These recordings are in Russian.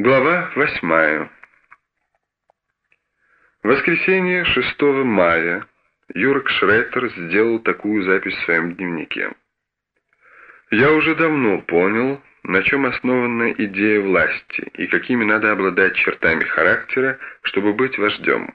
Глава 8. В воскресенье 6 мая Юрик Шреттер сделал такую запись в своем дневнике. «Я уже давно понял, на чем основана идея власти и какими надо обладать чертами характера, чтобы быть вождем.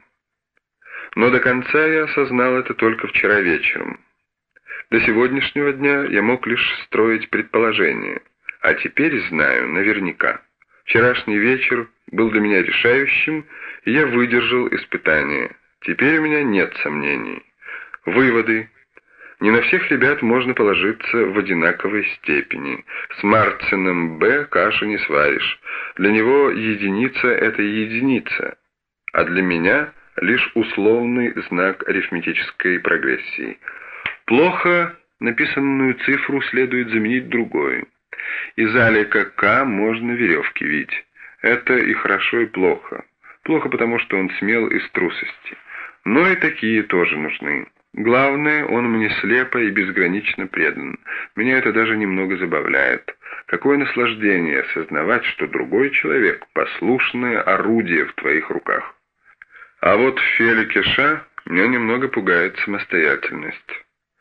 Но до конца я осознал это только вчера вечером. До сегодняшнего дня я мог лишь строить предположения, а теперь знаю наверняка. Вчерашний вечер был для меня решающим, и я выдержал испытание. Теперь у меня нет сомнений. Выводы. Не на всех ребят можно положиться в одинаковой степени. С Марцином Б. кашу не сваришь. Для него единица — это единица, а для меня лишь условный знак арифметической прогрессии. Плохо написанную цифру следует заменить другой. Из алика К можно веревки вить. Это и хорошо, и плохо. Плохо, потому что он смел из трусости. Но и такие тоже нужны. Главное, он мне слепо и безгранично предан. Меня это даже немного забавляет. Какое наслаждение осознавать, что другой человек — послушное орудие в твоих руках. А вот в Феле Кеша меня немного пугает самостоятельность.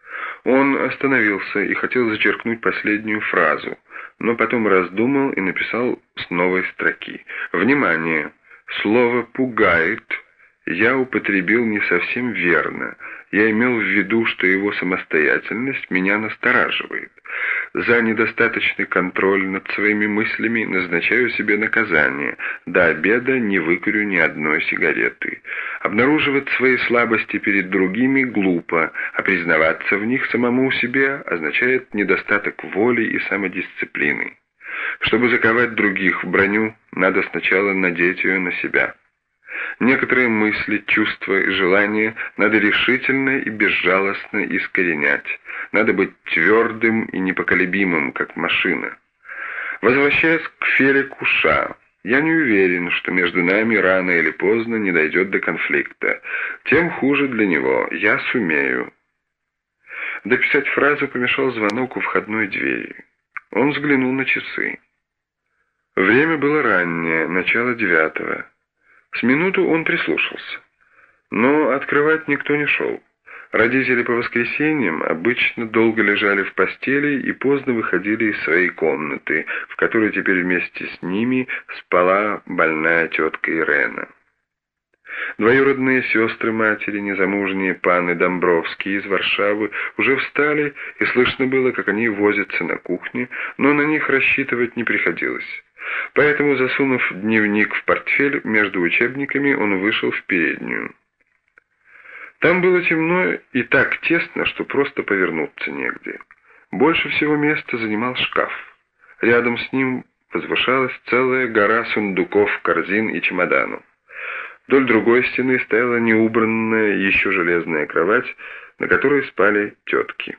Он остановился и хотел зачеркнуть последнюю фразу, но потом раздумал и написал с новой строки. Внимание! Слово «пугает» я употребил не совсем верно. Я имел в виду, что его самостоятельность меня настораживает. За недостаточный контроль над своими мыслями назначаю себе наказание. До обеда не выкурю ни одной сигареты. Обнаруживать свои слабости перед другими глупо, а признаваться в них самому себе означает недостаток воли и самодисциплины. Чтобы заковать других в броню, надо сначала надеть ее на себя. Некоторые мысли, чувства и желания надо решительно и безжалостно искоренять. Надо быть твердым и непоколебимым, как машина. Возвращаясь к Феле Куша, я не уверен, что между нами рано или поздно не дойдет до конфликта. Тем хуже для него. Я сумею. Дописать фразу помешал звонок у входной двери. Он взглянул на часы. Время было раннее, начало 9. С минуту он прислушался. Но открывать никто не шел. Родители по воскресеньям обычно долго лежали в постели и поздно выходили из своей комнаты, в которой теперь вместе с ними спала больная тетка Ирена. Двоюродные сестры матери, незамужние панны Домбровские из Варшавы, уже встали, и слышно было, как они возятся на кухне, но на них рассчитывать не приходилось. Поэтому, засунув дневник в портфель между учебниками, он вышел в переднюю. Там было темно и так тесно, что просто повернуться негде. Больше всего места занимал шкаф. Рядом с ним возвышалась целая гора сундуков, корзин и чемоданов. Вдоль другой стены стояла неубранная еще железная кровать, на которой спали тетки.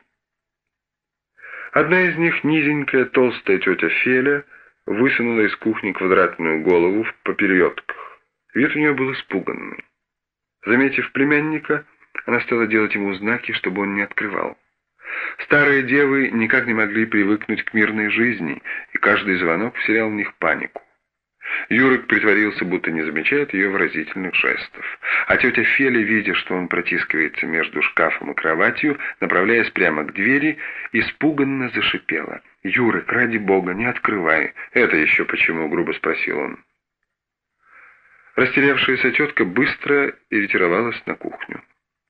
Одна из них, низенькая толстая тетя Феля, высунула из кухни квадратную голову в поперетках. Вид у нее был испуганный. Заметив племянника, она стала делать ему знаки, чтобы он не открывал. Старые девы никак не могли привыкнуть к мирной жизни, и каждый звонок вселял в них панику. Юрик притворился, будто не замечает ее выразительных жестов. А тетя Феля, видя, что он протискивается между шкафом и кроватью, направляясь прямо к двери, испуганно зашипела. «Юрик, ради бога, не открывай!» «Это еще почему?» — грубо спросил он. Растерявшаяся тетка быстро ретировалась на кухню.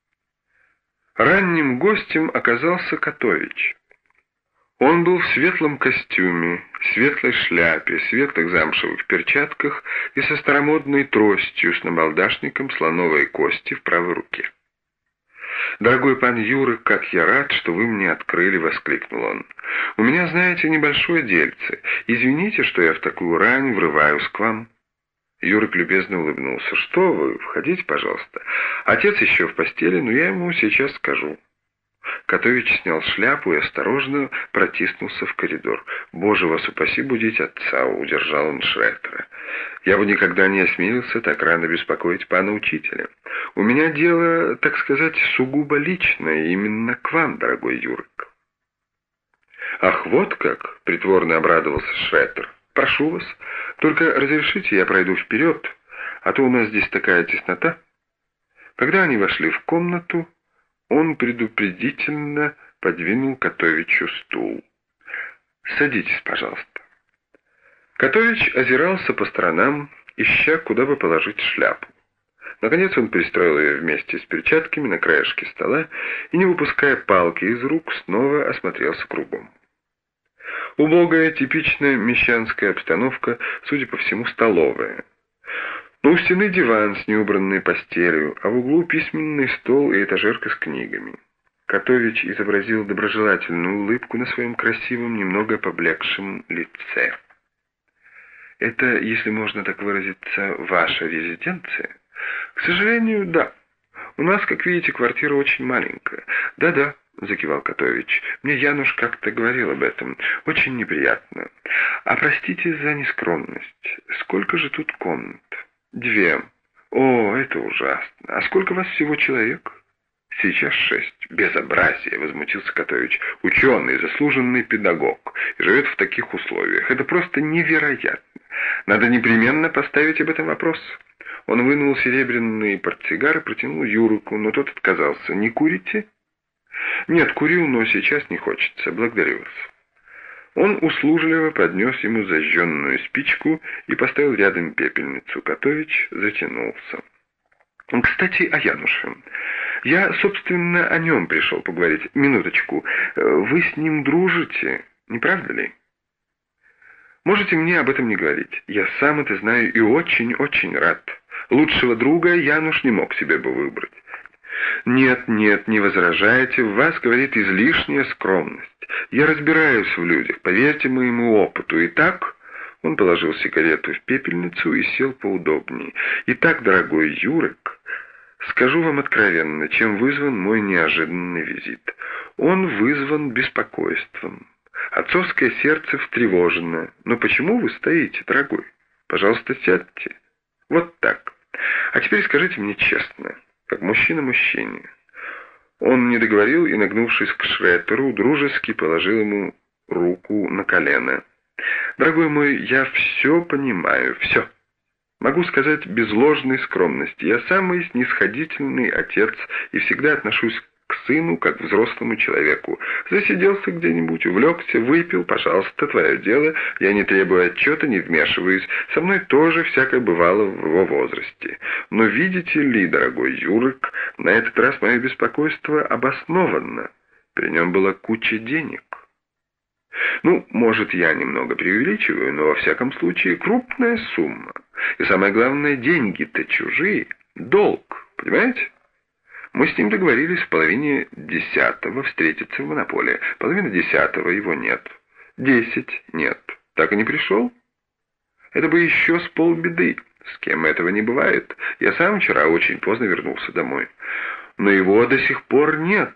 Ранним гостем оказался Котович. Он был в светлом костюме, светлой шляпе, светлых замшевых перчатках и со старомодной тростью с набалдашником слоновой кости в правой руке. «Дорогой пан Юрик, как я рад, что вы мне открыли!» — воскликнул он. «У меня, знаете, небольшое дельце. Извините, что я в такую рань врываюсь к вам». Юрик любезно улыбнулся. «Что вы, входите, пожалуйста. Отец еще в постели, но я ему сейчас скажу». Котович снял шляпу и осторожно протиснулся в коридор. «Боже вас упаси будить отца!» — удержал он Шреттера. «Я бы никогда не осмелился так рано беспокоить пана учителя. У меня дело, так сказать, сугубо личное, именно к вам, дорогой Юрик». «Ах, вот как!» — притворно обрадовался Шреттер. прошу вас, только разрешите, я пройду вперед, а то у нас здесь такая теснота». Когда они вошли в комнату, он предупредительно подвинул Котовичу стул. «Садитесь, пожалуйста». Котович озирался по сторонам, ища, куда бы положить шляпу. Наконец он пристроил ее вместе с перчатками на краешке стола и, не выпуская палки из рук, снова осмотрелся кругом. Убогая, типичная мещанская обстановка, судя по всему, столовая. Но у стены диван с неубранной постелью, а в углу письменный стол и этажерка с книгами. Котович изобразил доброжелательную улыбку на своем красивом, немного поблекшем лице. «Это, если можно так выразиться, ваша резиденция?» «К сожалению, да. У нас, как видите, квартира очень маленькая». «Да-да», — закивал Котович. «Мне Януш как-то говорил об этом. Очень неприятно. А простите за нескромность. Сколько же тут комнат?» «2. О, это ужасно. А сколько вас всего человек?» «Сейчас 6. «Безобразие!» — возмутился Котович. «Ученый, заслуженный педагог, и живет в таких условиях. Это просто невероятно. Надо непременно поставить об этом вопрос». Он вынул серебряный портсигар и протянул Юрику, но тот отказался. «Не курите?» «Нет, курил, но сейчас не хочется. Благодарю вас». Он услужливо поднес ему зажженную спичку и поставил рядом пепельницу. Котович затянулся. «Кстати, о Януше. Я, собственно, о нем пришел поговорить. Минуточку. Вы с ним дружите, не правда ли?» «Можете мне об этом не говорить. Я сам это знаю и очень-очень рад. Лучшего друга Януш не мог себе бы выбрать». «Нет, не возражайте, в вас, говорит, излишняя скромность. Я разбираюсь в людях, поверьте моему опыту. Итак...» Он положил сигарету в пепельницу и сел поудобнее. «Итак, дорогой Юрик, скажу вам откровенно, чем вызван мой неожиданный визит. Он вызван беспокойством. Отцовское сердце встревожено. Но почему вы стоите, дорогой? Пожалуйста, сядьте. Вот так. А теперь скажите мне честно, как мужчина мужчине». Он не договорил и, нагнувшись к Шреттеру, дружески положил ему руку на колено. «Дорогой мой, я все понимаю, все. Могу сказать без ложной скромности. Я самый снисходительный отец и всегда отношусь к сыну как к взрослому человеку. Засиделся где-нибудь, увлекся, выпил, пожалуйста, твое дело. Я не требую отчета, не вмешиваюсь. Со мной тоже всякое бывало в его возрасте. Но видите ли, дорогой Юрик, на этот раз мое беспокойство обосновано. При нем была куча денег. Ну, может, я немного преувеличиваю, но во всяком случае крупная сумма. И самое главное, деньги-то чужие. Долг, понимаете? Мы с ним договорились в 9:30 встретиться в Монополии. 9:30 его нет. 10 нет. Так и не пришел? Это бы еще с полбеды. С кем этого не бывает. Я сам вчера очень поздно вернулся домой. Но его до сих пор нет.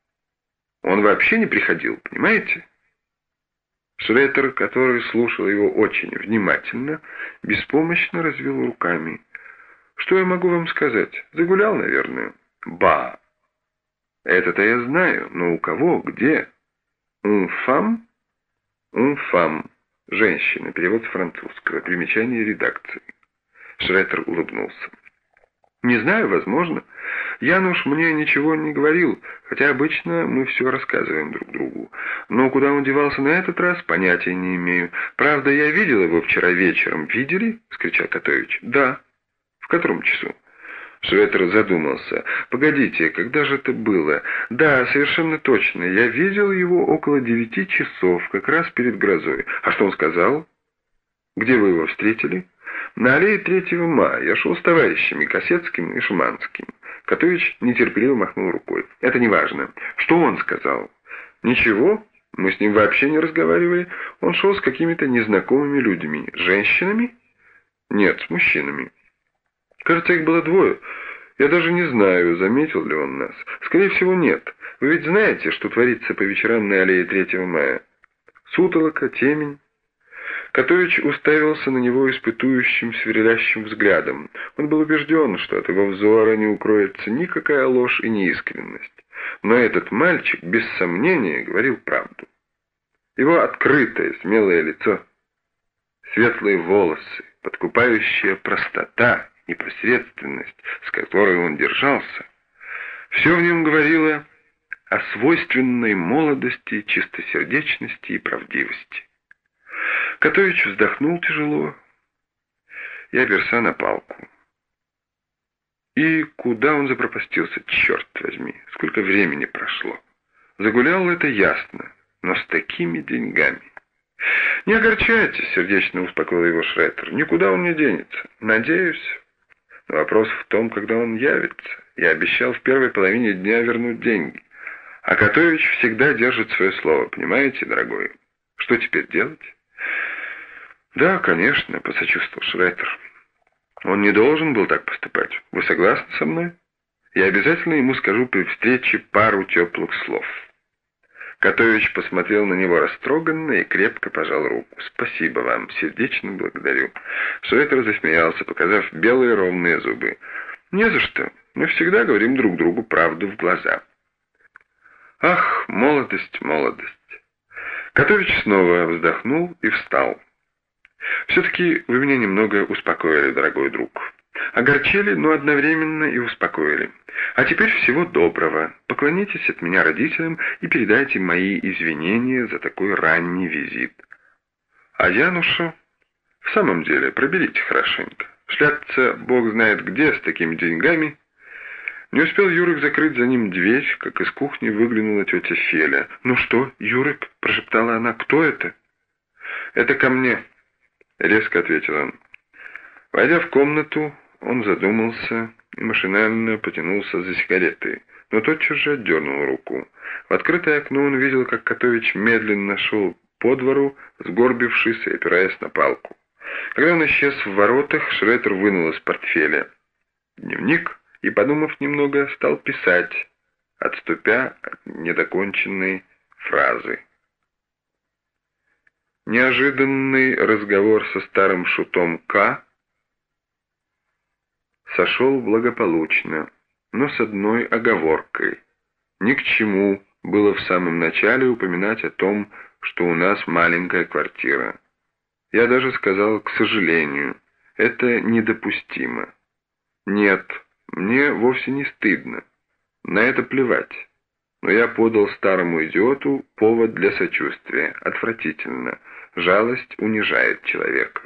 Он вообще не приходил, понимаете? Шреттер, который слушал его очень внимательно, беспомощно развел руками. «Что я могу вам сказать? Загулял, наверное». «Ба! Это-то я знаю, но у кого, где?» «Унфам?» «Унфам. Женщина. Перевод с французского. Примечание редакции». Шреттер улыбнулся. «Не знаю, возможно. Януш мне ничего не говорил, хотя обычно мы все рассказываем друг другу. Но куда он девался на этот раз, понятия не имею. Правда, я видел его вчера вечером». «Видели?» — вскричал Котович. «Да». «В котором часу?» Шреттер задумался. «Погодите, когда же это было?» «Да, совершенно точно. Я видел его около 9 часов, как раз перед грозой. А что он сказал?» «Где вы его встретили?» «На аллее 3 мая. Я шел с товарищами Косецким и Шуманским». Котович нетерпеливо махнул рукой. «Это не важно. Что он сказал?» «Ничего. Мы с ним вообще не разговаривали. Он шел с какими-то незнакомыми людьми. Женщинами?» «Нет, с мужчинами». «Кажется, их было 2. Я даже не знаю, заметил ли он нас. Скорее всего, нет. Вы ведь знаете, что творится по вечерам на аллее 3 мая? Сутолока, темень». Котович уставился на него испытующим, сверлящим взглядом. Он был убежден, что от его взора не укроется никакая ложь и неискренность. Но этот мальчик, без сомнения, говорил правду. Его открытое, смелое лицо, Светлые волосы, подкупающая простота, непосредственность, с которой он держался, все в нем говорило о свойственной молодости, чистосердечности и правдивости. Котович вздохнул тяжело и оперся на палку. И куда он запропастился, черт возьми, сколько времени прошло. Загулял, это ясно, но с такими деньгами. «Не огорчайтесь», — сердечно успокоил его Шреттер, — «никуда он не денется. Надеюсь. Но вопрос в том, когда он явится. Я обещал в первой половине дня вернуть деньги. А Котович всегда держит свое слово, понимаете, дорогой? Что теперь делать?» «Да, конечно», — посочувствовал Шреттер. «Он не должен был так поступать. Вы согласны со мной? Я обязательно ему скажу при встрече пару теплых слов». Котович посмотрел на него растроганно и крепко пожал руку. «Спасибо вам, сердечно благодарю». Шреттер засмеялся, показав белые ровные зубы. «Не за что. Мы всегда говорим друг другу правду в глаза». «Ах, молодость, молодость!» Котович снова вздохнул и встал. «Все-таки вы меня немного успокоили, дорогой друг. Огорчили, но одновременно и успокоили. А теперь всего доброго. Поклонитесь от меня родителям и передайте мои извинения за такой ранний визит. А Януша, в самом деле, проберите хорошенько. Шляться бог знает где с такими деньгами». Не успел Юрик закрыть за ним дверь, как из кухни выглянула тетя Феля. «Ну что, Юрик?» — прошептала она. «Кто это?» «Это ко мне», — резко ответил он. Войдя в комнату, он задумался и машинально потянулся за сигаретой, но тотчас же отдернул руку. В открытое окно он видел, как Котович медленно шел по двору, сгорбившись и опираясь на палку. Когда он исчез в воротах, Шреттер вынул из портфеля дневник и, подумав немного, стал писать, отступя от недоконченной фразы. Неожиданный разговор со старым шутом К. сошел благополучно, но с одной оговоркой. Ни к чему было в самом начале упоминать о том, что у нас маленькая квартира. Я даже сказал, к сожалению, это недопустимо. Нет, мне вовсе не стыдно. На это плевать. Но я подал старому идиоту повод для сочувствия. Отвратительно. Жалость унижает человека.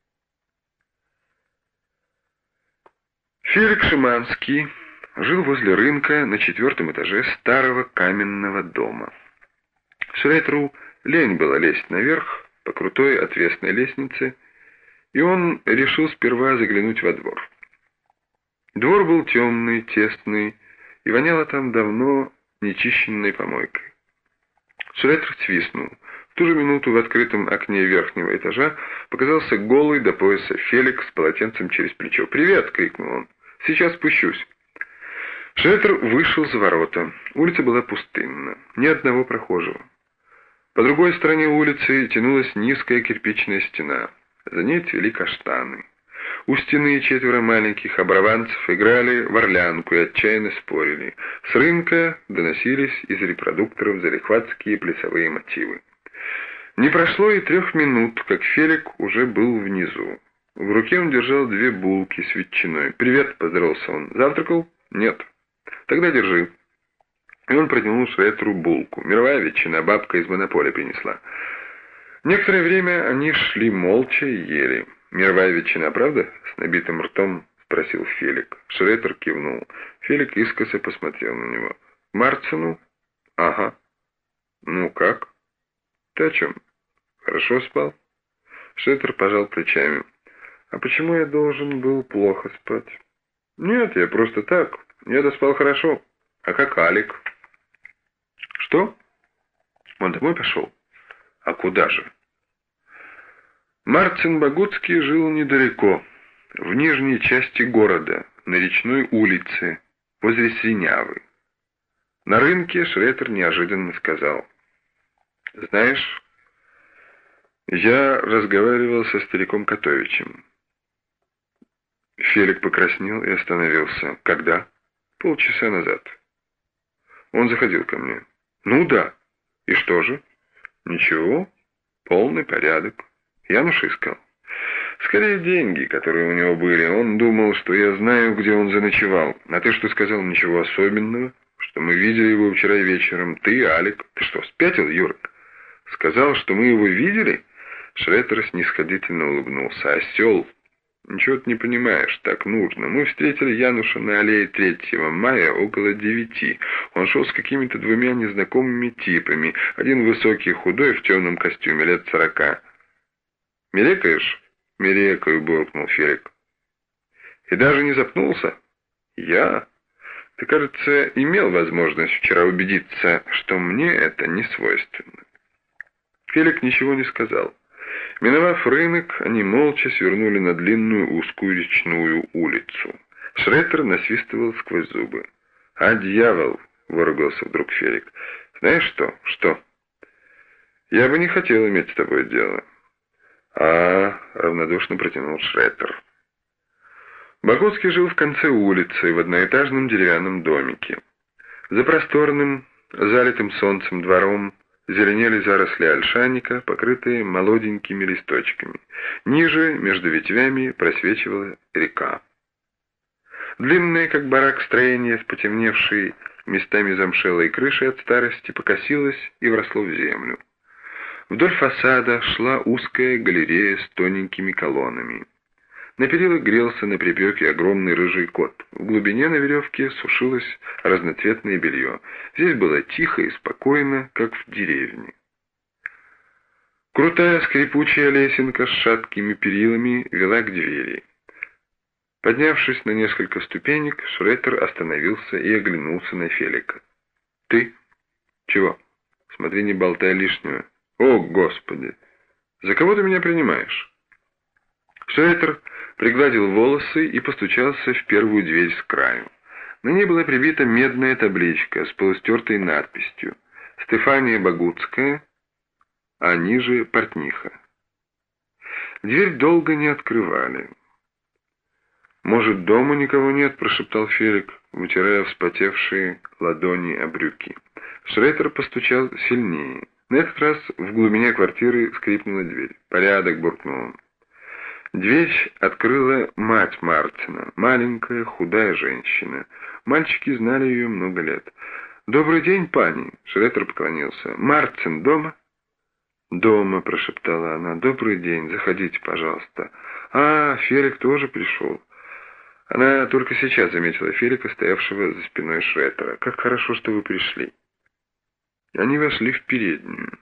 Фелик Шиманский жил возле рынка на 4-м этаже старого каменного дома. Шрейтеру лень было лезть наверх по крутой отвесной лестнице, и он решил сперва заглянуть во двор. Двор был темный, тесный, и воняло там давно нечищенной помойкой. Шреттер свистнул. В ту же минуту в открытом окне верхнего этажа показался голый до пояса Фелик с полотенцем через плечо. «Привет!» — крикнул он. «Сейчас спущусь». Шреттер вышел за ворота. Улица была пустынна, ни одного прохожего. По другой стороне улицы тянулась низкая кирпичная стена. За ней цвели каштаны. У стены 4 маленьких оборванцев играли в орлянку и отчаянно спорили. С рынка доносились из репродукторов залихватские плясовые мотивы. Не прошло и 3 минут, как Фелик уже был внизу. В руке он держал 2 булки с ветчиной. «Привет», — поздоровался он. «Завтракал?» «Нет». «Тогда держи». И он протянул Шрейтеру булку. Мировая ветчина, бабка из монополя принесла. Некоторое время они шли молча и ели. «Мировая ветчина, правда?» — с набитым ртом спросил Фелик. Шреттер кивнул. Фелик искоса посмотрел на него. «Марцину?» «Ага». «Ну как?» «Ты о чем? Хорошо спал?» Шреттер пожал плечами. «А почему я должен был плохо спать?» «Нет, я просто так. Я доспал хорошо. А как Алик?» «Что?» «Он домой пошел?» «А куда же?» Марцин Богуцкий жил недалеко, в нижней части города, на речной улице, возле Синявы. На рынке Шреттер неожиданно сказал: «Знаешь, я разговаривал со стариком Котовичем». Фелик покраснел и остановился. «Когда?» «Полчаса назад». «Он заходил ко мне». «Ну да. И что же?» «Ничего, полный порядок. Януш искал». Скорее деньги, которые у него были. Он думал, что я знаю, где он заночевал. А ты что сказал? Ничего особенного. Что мы видели его вчера вечером. Ты, Алик. Ты что, спятил, Юрок? Сказал, что мы его видели? Шреттер снисходительно улыбнулся. Осел. Ничего ты не понимаешь, так нужно. Мы встретили Януша на аллее 3 мая около 9. Он шел с какими-то двумя незнакомыми типами. Один высокий, худой, в темном костюме, лет 40. «Мерекаешь?» «Мерекаю», — буркнул Фелик. «И даже не запнулся?» «Я? Ты, кажется, имел возможность вчера убедиться, что мне это не свойственно». Фелик ничего не сказал. Миновав рынок, они молча свернули на длинную узкую речную улицу. Шреттер насвистывал сквозь зубы. «А, дьявол!» — выругался вдруг Фелик. «Знаешь что? Что?» «Я бы не хотел иметь с тобой дело». Равнодушно протянул Шреттер. Богутский жил в конце улицы, в одноэтажном деревянном домике. За просторным, залитым солнцем двором зеленели заросли ольшанника, покрытые молоденькими листочками. Ниже, между ветвями, просвечивала река. Длинное, как барак, строение с потемневшей местами замшелой крышей от старости покосилось и вросло в землю. Вдоль фасада шла узкая галерея с тоненькими колоннами. На перилах грелся на припеке огромный рыжий кот. В глубине на веревке сушилось разноцветное белье. Здесь было тихо и спокойно, как в деревне. Крутая скрипучая лесенка с шаткими перилами вела к двери. Поднявшись на несколько ступенек, Шреттер остановился и оглянулся на Фелика. «Ты? Чего? Смотри, не болтай лишнего. О, Господи! За кого ты меня принимаешь?» Шреттер пригладил волосы и постучался в первую дверь с краю. На ней была прибита медная табличка с полустертой надписью «Стефания Богутская», а ниже «Портниха». Дверь долго не открывали. «Может, дома никого нет?» — прошептал Фелик, вытирая вспотевшие ладони о брюки. Шреттер постучал сильнее. На этот раз в глубине квартиры скрипнула дверь. «Порядок!» — буркнул он. Дверь открыла мать Мартина, маленькая, худая женщина. Мальчики знали ее много лет. «Добрый день, пани!» — Шреттер поклонился. «Мартин дома?» «Дома», — прошептала она. «Добрый день, заходите, пожалуйста». Фелик тоже пришел». Она только сейчас заметила Фелика, стоявшего за спиной Шреттера. «Как хорошо, что вы пришли». Они вошли в переднюю.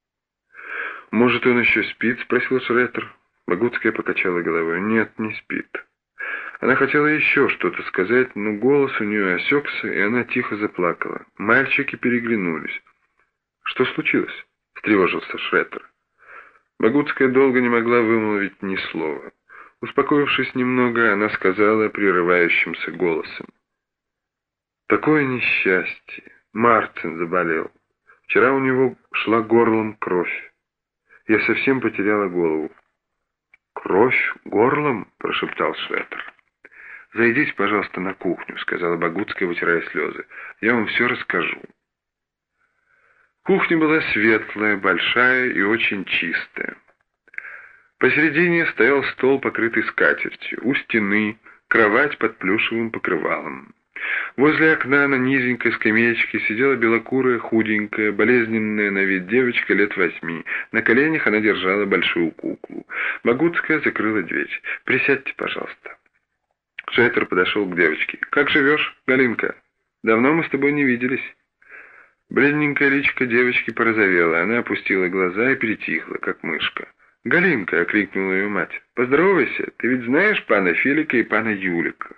«Может, он еще спит?» — спросил Шреттер. Богутская покачала головой. «Нет, не спит». Она хотела еще что-то сказать, но голос у нее осекся, и она тихо заплакала. Мальчики переглянулись. «Что случилось?» — встревожился Шреттер. Богутская долго не могла вымолвить ни слова. Успокоившись немного, она сказала прерывающимся голосом. «Такое несчастье! Мартин заболел. Вчера у него шла горлом кровь. Я совсем потеряла голову». «Кровь горлом?» — прошептал Шреттер. «Зайдите, пожалуйста, на кухню», — сказала Богутская, вытирая слезы. «Я вам все расскажу». Кухня была светлая, большая и очень чистая. Посередине стоял стол, покрытый скатертью, у стены кровать под плюшевым покрывалом. Возле окна на низенькой скамеечке сидела белокурая, худенькая, болезненная на вид девочка лет 8. На коленях она держала большую куклу. Богутская закрыла дверь. «Присядьте, пожалуйста». Шреттер подошел к девочке. «Как живешь, Галинка? Давно мы с тобой не виделись». Бледненькая личико девочки порозовела. Она опустила глаза и притихла, как мышка. «Галинка!» — окликнула ее мать. «Поздоровайся, ты ведь знаешь пана Филика и пана Юлика?»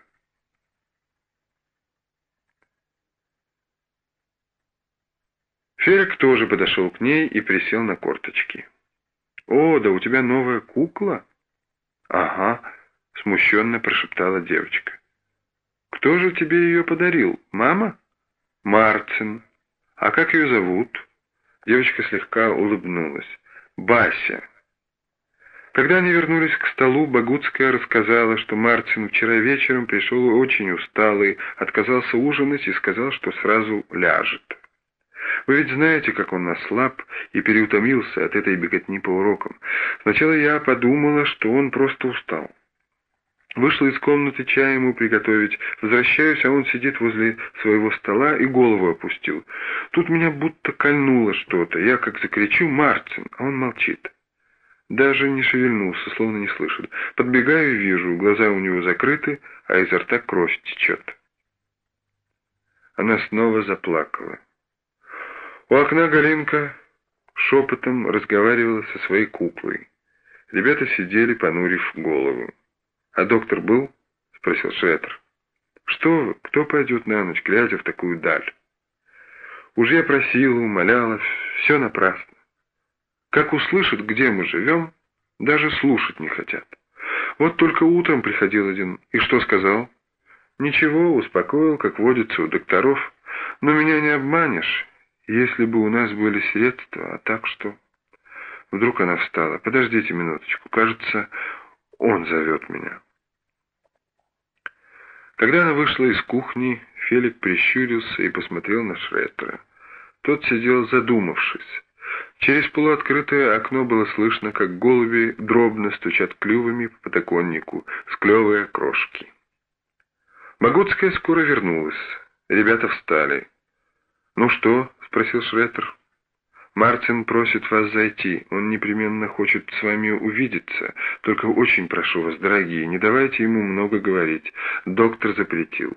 Фелик тоже подошел к ней и присел на корточки. «О, да у тебя новая кукла?» «Ага», — смущенно прошептала девочка. «Кто же тебе ее подарил? Мама?» «Мартин. А как ее зовут?» Девочка слегка улыбнулась. «Бася». Когда они вернулись к столу, Богутская рассказала, что Мартин вчера вечером пришел очень усталый, отказался ужинать и сказал, что сразу ляжет. Вы ведь знаете, как он ослаб и переутомился от этой беготни по урокам. Сначала я подумала, что он просто устал. Вышла из комнаты чай ему приготовить. Возвращаюсь, а он сидит возле своего стола и голову опустил. Тут меня будто кольнуло что-то. Я как закричу «Мартин!», а он молчит. Даже не шевельнулся, словно не слышит. Подбегаю и вижу, глаза у него закрыты, а изо рта кровь течет. Она снова заплакала. У окна Галинка шепотом разговаривала со своей куклой. Ребята сидели, понурив голову. «А доктор был?» — спросил Шреттер. «Что вы? Кто пойдет на ночь, глядя в такую даль?» «Уж я просила, умоляла, все напрасно. Как услышат, где мы живем, даже слушать не хотят. Вот только утром приходил один, и что сказал? Ничего, успокоил, как водится у докторов, но меня не обманешь, если бы у нас были средства, а так что...» Вдруг она встала. «Подождите минуточку, кажется, он зовет меня». Когда она вышла из кухни, Фелик прищурился и посмотрел на Шреттера. Тот сидел задумавшись. Через полуоткрытое окно было слышно, как голуби дробно стучат клювами по подоконнику, склевывая крошки. Могутская скоро вернулась. Ребята встали. «Ну что?» — спросил Шреттер. «Мартин просит вас зайти. Он непременно хочет с вами увидеться. Только очень прошу вас, дорогие, не давайте ему много говорить. Доктор запретил».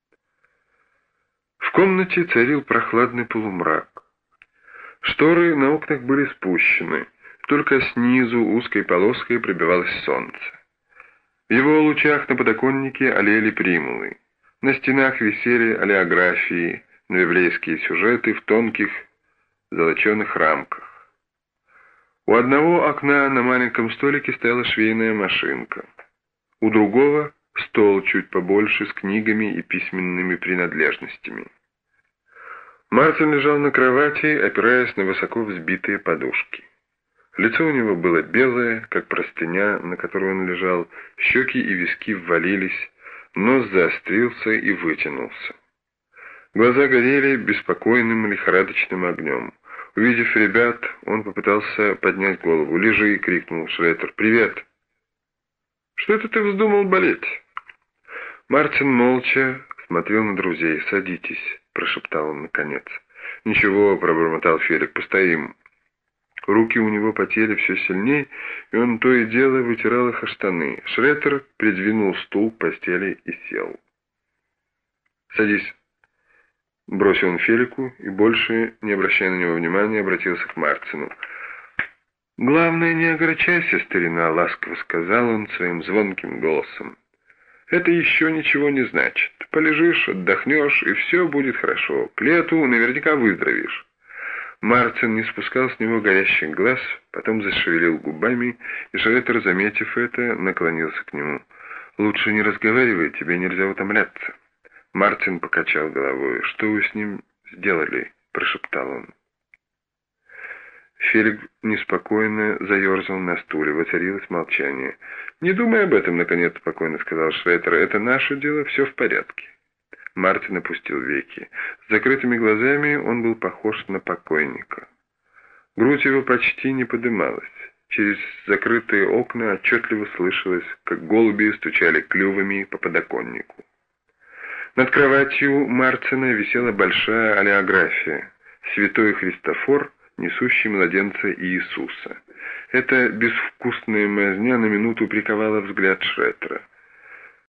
В комнате царил прохладный полумрак. Шторы на окнах были спущены. Только снизу узкой полоской пробивалось солнце. В его лучах на подоконнике олели примулы. На стенах висели олеографии, библейские сюжеты в тонких золоченых рамках. У одного окна на маленьком столике стояла швейная машинка. У другого стол чуть побольше с книгами и письменными принадлежностями. Мартин лежал на кровати, опираясь на высоко взбитые подушки. Лицо у него было белое, как простыня, на которой он лежал, щеки и виски ввалились, нос заострился и вытянулся. Глаза горели беспокойным лихорадочным огнем. Увидев ребят, он попытался поднять голову. «Лежи!» — крикнул Шреттер. «Привет!» «Что это ты вздумал болеть?» Мартин молча смотрел на друзей. «Садитесь!» — прошептал он наконец. «Ничего!» — пробормотал Фелик. «Постоим!» Руки у него потели все сильней, и он то и дело вытирал их о штаны. Шреттер придвинул стул к постели и сел. «Садись!» Бросил он Фелику и, больше не обращая на него внимания, обратился к Мартину. «Главное, не огорчайся, старина», — ласково сказал он своим звонким голосом. «Это еще ничего не значит. Полежишь, отдохнешь, и все будет хорошо. К лету наверняка выздоровеешь». Мартин не спускал с него горящих глаз, потом зашевелил губами, и Шреттер, заметив это, наклонился к нему. «Лучше не разговаривай, тебе нельзя утомляться». Мартин покачал головой. «Что вы с ним сделали?» — прошептал он. Фелик неспокойно заерзал на стуле. Воцарилось молчание. «Не думай об этом, наконец, спокойно сказал Шреттер. Это наше дело, все в порядке». Мартин опустил веки. С закрытыми глазами он был похож на покойника. Грудь его почти не подымалась. Через закрытые окна отчетливо слышалось, как голуби стучали клювами по подоконнику. Над кроватью Мартина висела большая олеография «Святой Христофор, несущий младенца Иисуса». Эта безвкусная мазня на минуту приковала взгляд Шреттера.